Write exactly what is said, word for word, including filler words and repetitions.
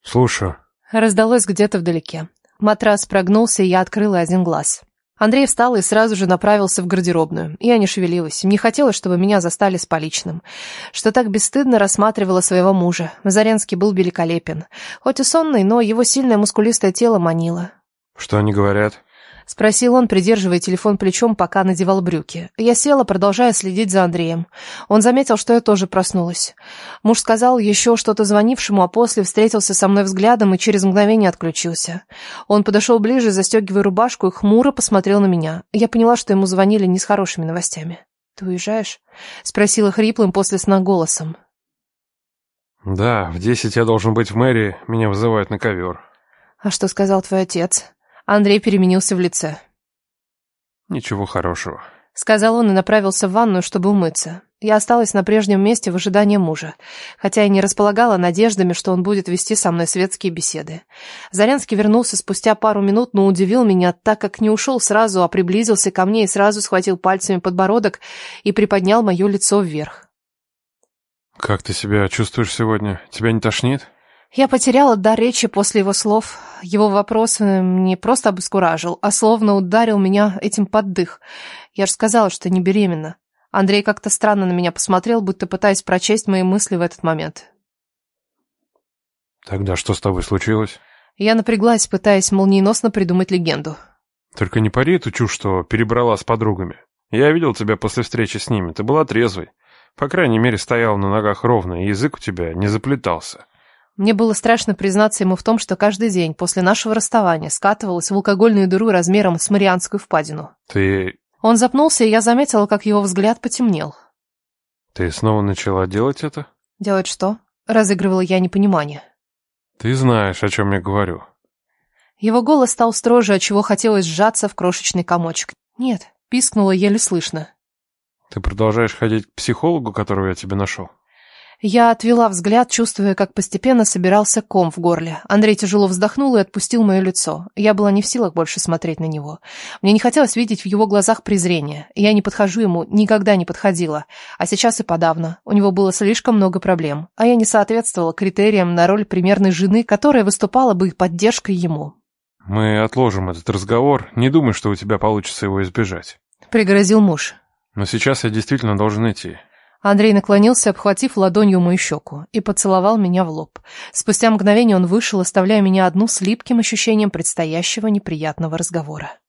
Слушаю. Раздалось где-то вдалеке. Матрас прогнулся, и я открыла один глаз. Андрей встал и сразу же направился в гардеробную. Я не шевелилась. Не хотелось, чтобы меня застали с поличным. Что так бесстыдно рассматривала своего мужа. Заренский был великолепен. Хоть и сонный, но его сильное мускулистое тело манило. Что они говорят? Спросил он, придерживая телефон плечом, пока надевал брюки. Я села, продолжая следить за Андреем. Он заметил, что я тоже проснулась. Муж сказал еще что-то звонившему, а после встретился со мной взглядом и через мгновение отключился. Он подошел ближе, застегивая рубашку, и хмуро посмотрел на меня. Я поняла, что ему звонили не с хорошими новостями. «Ты уезжаешь?» — спросила хриплым после сна голосом. Да, в десять я должен быть в мэрии, меня вызывают на ковер. «А что сказал твой отец?» Андрей переменился в лице. Ничего хорошего. Сказал он и направился в ванную, чтобы умыться. Я осталась на прежнем месте в ожидании мужа, хотя и не располагала надеждами, что он будет вести со мной светские беседы. Зарянский вернулся спустя пару минут, но удивил меня, так как не ушел сразу, а приблизился ко мне и сразу схватил пальцами подбородок и приподнял мое лицо вверх. Как ты себя чувствуешь сегодня? Тебя не тошнит? Я потеряла дар речи после его слов. Его вопрос не просто обескуражил, а словно ударил меня этим под дых. Я же сказала, что не беременна. Андрей как-то странно на меня посмотрел, будто пытаясь прочесть мои мысли в этот момент. Тогда что с тобой случилось? Я напряглась, пытаясь молниеносно придумать легенду. Только не пари эту чушь, что перебрала с подругами. Я видел тебя после встречи с ними, ты была трезвой. По крайней мере, стояла на ногах ровно, и язык у тебя не заплетался. Мне было страшно признаться ему в том, что каждый день после нашего расставания скатывалась в алкогольную дыру размером с Марианскую впадину. Ты... Он запнулся, и я заметила, как его взгляд потемнел. Ты снова начала делать это? Делать что? Разыгрывала я непонимание. Ты знаешь, о чем я говорю. Его голос стал строже, отчего хотелось сжаться в крошечный комочек. Нет, пискнула еле слышно. Ты продолжаешь ходить к психологу, которого я тебе нашел? Я отвела взгляд, чувствуя, как постепенно собирался ком в горле. Андрей тяжело вздохнул и отпустил мое лицо. Я была не в силах больше смотреть на него. Мне не хотелось видеть в его глазах презрение. Я не подхожу ему, никогда не подходила. А сейчас и подавно. У него было слишком много проблем. А я не соответствовала критериям на роль примерной жены, которая выступала бы поддержкой ему. Мы отложим этот разговор. Не думай, что у тебя получится его избежать. Пригрозил муж. Но сейчас я действительно должен идти. Андрей наклонился, обхватив ладонью мою щеку, и поцеловал меня в лоб. Спустя мгновение он вышел, оставляя меня одну с липким ощущением предстоящего неприятного разговора.